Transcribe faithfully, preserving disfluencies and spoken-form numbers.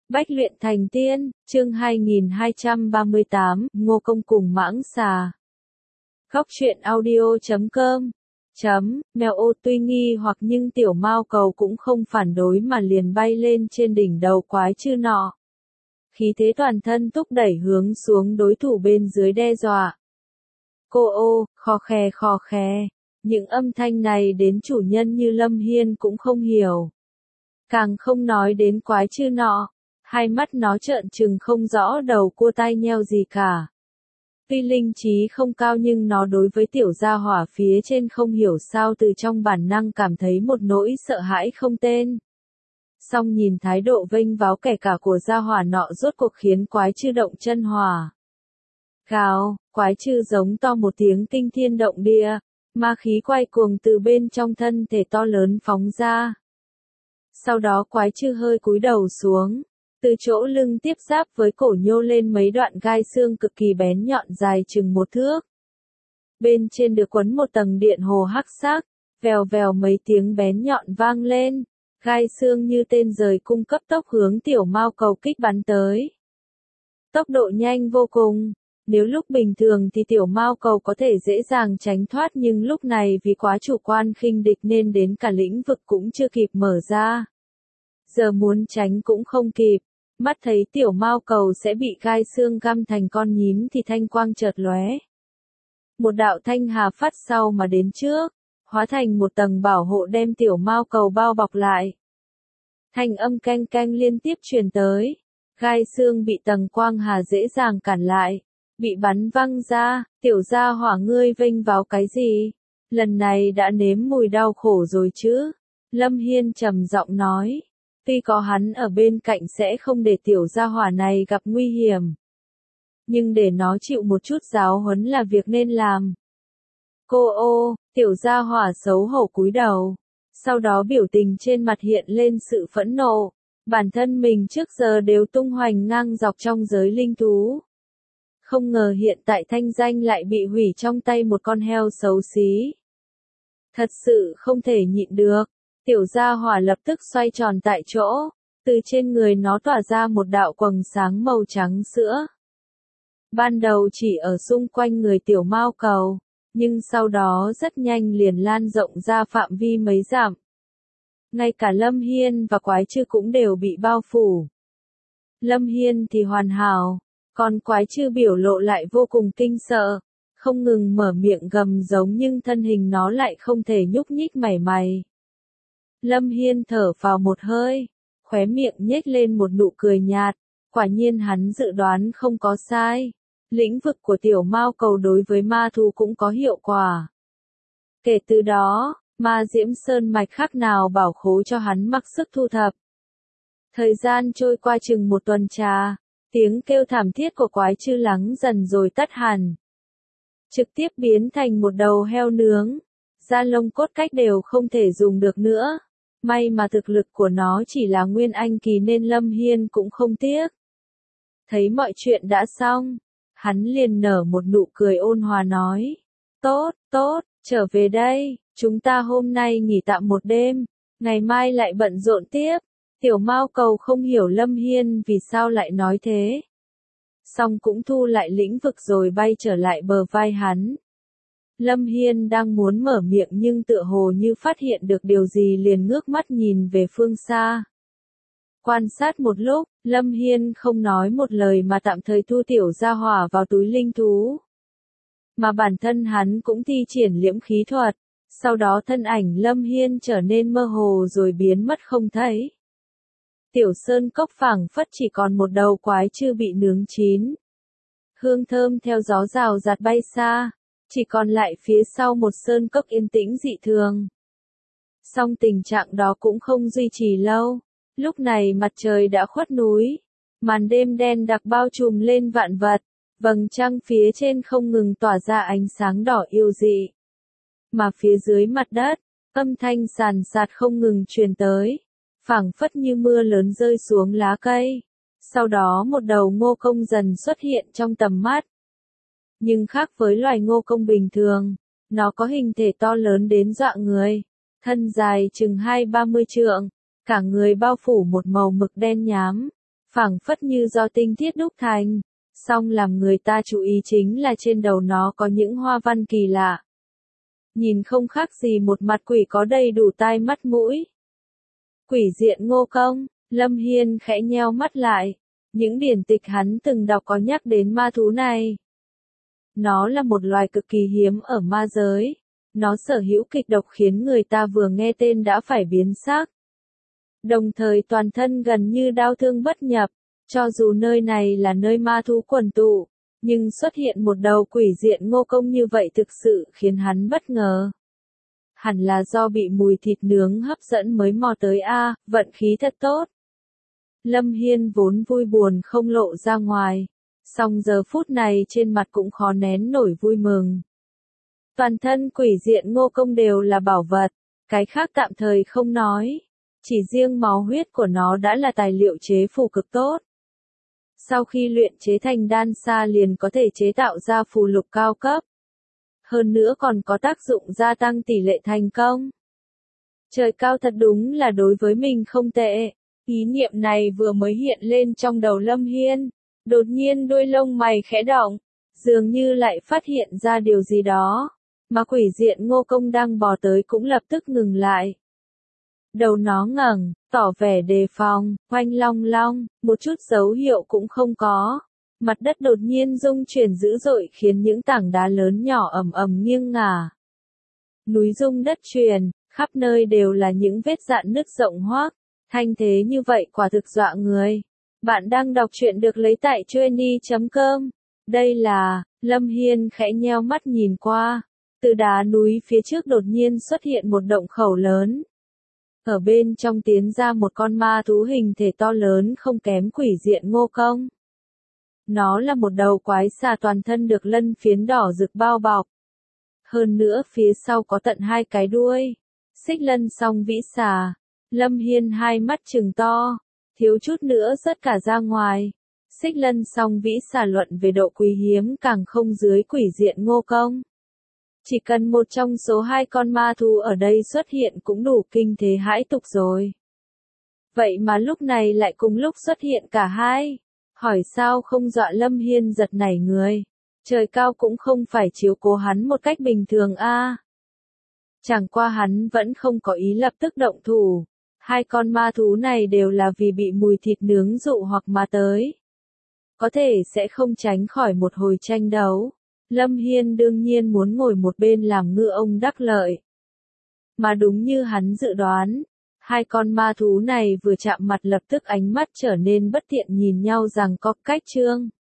Bách luyện thành tiên, chương hai nghìn hai trăm ba mươi tám, Ngô Công cùng mãng xà. Góc truyện audio chấm com chấm, mèo ô tuy nghi hoặc nhưng tiểu mao cầu cũng không phản đối mà liền bay lên trên đỉnh đầu quái chư nọ. Khí thế toàn thân thúc đẩy hướng xuống đối thủ bên dưới đe dọa. Cô ô, khò khè khò khè, những âm thanh này đến chủ nhân như Lâm Hiên cũng không hiểu. Càng không nói đến quái chư nọ. Hai mắt nó trợn trừng không rõ đầu cua tai nheo gì cả. Tuy linh trí không cao nhưng nó đối với tiểu gia hỏa phía trên không hiểu sao từ trong bản năng cảm thấy một nỗi sợ hãi không tên. Song nhìn thái độ vênh váo kẻ cả của gia hỏa nọ rốt cuộc khiến quái chư động chân hỏa. Gào, quái chư giống to một tiếng kinh thiên động địa, ma khí quay cuồng từ bên trong thân thể to lớn phóng ra. Sau đó quái chư hơi cúi đầu xuống. Từ chỗ lưng tiếp giáp với cổ nhô lên mấy đoạn gai xương cực kỳ bén nhọn dài chừng một thước. Bên trên được quấn một tầng điện hồ hắc sắc, vèo vèo mấy tiếng bén nhọn vang lên, gai xương như tên giời cung cấp tốc hướng tiểu mao cầu kích bắn tới. Tốc độ nhanh vô cùng, nếu lúc bình thường thì tiểu mao cầu có thể dễ dàng tránh thoát nhưng lúc này vì quá chủ quan khinh địch nên đến cả lĩnh vực cũng chưa kịp mở ra. Giờ muốn tránh cũng không kịp. Mắt thấy tiểu mao cầu sẽ bị gai xương găm thành con nhím thì thanh quang chợt lóe. Một đạo thanh hà phát sau mà đến trước, hóa thành một tầng bảo hộ đem tiểu mao cầu bao bọc lại. Thanh âm canh canh liên tiếp truyền tới, gai xương bị tầng quang hà dễ dàng cản lại, bị bắn văng ra, tiểu gia hỏa ngươi vênh vào cái gì? Lần này đã nếm mùi đau khổ rồi chứ? Lâm Hiên trầm giọng nói. Tuy có hắn ở bên cạnh sẽ không để tiểu gia hỏa này gặp nguy hiểm. Nhưng để nó chịu một chút giáo huấn là việc nên làm. Cô ô, tiểu gia hỏa xấu hổ cúi đầu. Sau đó biểu tình trên mặt hiện lên sự phẫn nộ. Bản thân mình trước giờ đều tung hoành ngang dọc trong giới linh thú. Không ngờ hiện tại thanh danh lại bị hủy trong tay một con heo xấu xí. Thật sự không thể nhịn được. Tiểu gia hỏa lập tức xoay tròn tại chỗ, từ trên người nó tỏa ra một đạo quầng sáng màu trắng sữa. Ban đầu chỉ ở xung quanh người tiểu mao cầu, nhưng sau đó rất nhanh liền lan rộng ra phạm vi mấy dặm. Ngay cả Lâm Hiên và quái chư cũng đều bị bao phủ. Lâm Hiên thì hoàn hảo, còn quái chư biểu lộ lại vô cùng kinh sợ, không ngừng mở miệng gầm giống nhưng thân hình nó lại không thể nhúc nhích mảy may. Lâm Hiên thở vào một hơi, khóe miệng nhếch lên một nụ cười nhạt, quả nhiên hắn dự đoán không có sai. Lĩnh vực của tiểu mao cầu đối với ma thú cũng có hiệu quả. Kể từ đó, ma diễm sơn mạch khác nào bảo khố cho hắn mặc sức thu thập. Thời gian trôi qua chừng một tuần trà, tiếng kêu thảm thiết của quái chư lắng dần rồi tắt hẳn. Trực tiếp biến thành một đầu heo nướng, da lông cốt cách đều không thể dùng được nữa. May mà thực lực của nó chỉ là nguyên anh kỳ nên Lâm Hiên cũng không tiếc. Thấy mọi chuyện đã xong, hắn liền nở một nụ cười ôn hòa nói. Tốt, tốt, trở về đây, chúng ta hôm nay nghỉ tạm một đêm, ngày mai lại bận rộn tiếp. Tiểu mao cầu không hiểu Lâm Hiên vì sao lại nói thế. Xong cũng thu lại lĩnh vực rồi bay trở lại bờ vai hắn. Lâm Hiên đang muốn mở miệng nhưng tựa hồ như phát hiện được điều gì liền ngước mắt nhìn về phương xa. Quan sát một lúc, Lâm Hiên không nói một lời mà tạm thời thu tiểu gia hỏa vào túi linh thú. Mà bản thân hắn cũng thi triển liễm khí thuật, sau đó thân ảnh Lâm Hiên trở nên mơ hồ rồi biến mất không thấy. Tiểu sơn cốc phảng phất chỉ còn một đầu quái chư bị nướng chín. Hương thơm theo gió rào rạt bay xa. Chỉ còn lại phía sau một sơn cốc yên tĩnh dị thường. Song tình trạng đó cũng không duy trì lâu. Lúc này mặt trời đã khuất núi. Màn đêm đen đặc bao trùm lên vạn vật. Vầng trăng phía trên không ngừng tỏa ra ánh sáng đỏ yêu dị. Mà phía dưới mặt đất, âm thanh sàn sạt không ngừng truyền tới. Phảng phất như mưa lớn rơi xuống lá cây. Sau đó một đầu Ngô Công dần xuất hiện trong tầm mắt. Nhưng khác với loài Ngô Công bình thường, nó có hình thể to lớn đến dọa người, thân dài chừng hai ba mươi trượng, cả người bao phủ một màu mực đen nhám, phảng phất như do tinh thiết đúc thành. Song làm người ta chú ý chính là trên đầu nó có những hoa văn kỳ lạ. Nhìn không khác gì một mặt quỷ có đầy đủ tai mắt mũi. Quỷ diện Ngô Công, Lâm Hiên khẽ nheo mắt lại. Những điển tịch hắn từng đọc có nhắc đến ma thú này. Nó là một loài cực kỳ hiếm ở ma giới. Nó sở hữu kịch độc khiến người ta vừa nghe tên đã phải biến sắc. Đồng thời toàn thân gần như đau thương bất nhập. Cho dù nơi này là nơi ma thú quần tụ, nhưng xuất hiện một đầu quỷ diện Ngô Công như vậy thực sự khiến hắn bất ngờ. Hẳn là do bị mùi thịt nướng hấp dẫn mới mò tới a, vận khí thật tốt. Lâm Hiên vốn vui buồn không lộ ra ngoài, song giờ phút này trên mặt cũng khó nén nổi vui mừng. Toàn thân quỷ diện Ngô Công đều là bảo vật, cái khác tạm thời không nói. Chỉ riêng máu huyết của nó đã là tài liệu chế phù cực tốt. Sau khi luyện chế thành đan sa liền có thể chế tạo ra phù lục cao cấp. Hơn nữa còn có tác dụng gia tăng tỷ lệ thành công. Trời cao thật đúng là đối với mình không tệ. Ý niệm này vừa mới hiện lên trong đầu Lâm Hiên. Đột nhiên đôi lông mày khẽ động. Dường như lại phát hiện ra điều gì đó. Mà quỷ diện Ngô Công đang bò tới cũng lập tức ngừng lại. Đầu nó ngẩng, tỏ vẻ đề phòng, oanh long long, một chút dấu hiệu cũng không có. Mặt đất đột nhiên rung chuyển dữ dội khiến những tảng đá lớn nhỏ ầm ầm nghiêng ngả. Núi rung đất chuyển, khắp nơi đều là những vết rạn nứt rộng hoác. Thanh thế như vậy quả thực dọa người. Bạn đang đọc truyện được lấy tại chuyenny chấm com. Đây là, Lâm Hiên khẽ nheo mắt nhìn qua. Từ đá núi phía trước đột nhiên xuất hiện một động khẩu lớn. Ở bên trong tiến ra một con ma thú hình thể to lớn không kém quỷ diện Ngô Công. Nó là một đầu quái xà toàn thân được lân phiến đỏ rực bao bọc. Hơn nữa phía sau có tận hai cái đuôi. Xích lân song vĩ xà. Lâm Hiên hai mắt trừng to. Thiếu chút nữa rớt cả ra ngoài. Xích lân song vĩ xà luận về độ quý hiếm càng không dưới quỷ diện Ngô Công. Chỉ cần một trong số hai con ma thú ở đây xuất hiện cũng đủ kinh thế hãi tục rồi. Vậy mà lúc này lại cùng lúc xuất hiện cả hai. Hỏi sao không dọa Lâm Hiên giật nảy người. Trời cao cũng không phải chiếu cố hắn một cách bình thường a. À. Chẳng qua hắn vẫn không có ý lập tức động thủ. Hai con ma thú này đều là vì bị mùi thịt nướng dụ hoặc mà tới. Có thể sẽ không tránh khỏi một hồi tranh đấu. Lâm Hiên đương nhiên muốn ngồi một bên làm ngựa ông đắc lợi. Mà đúng như hắn dự đoán, hai con ma thú này vừa chạm mặt lập tức ánh mắt trở nên bất thiện nhìn nhau rằng có cách trương.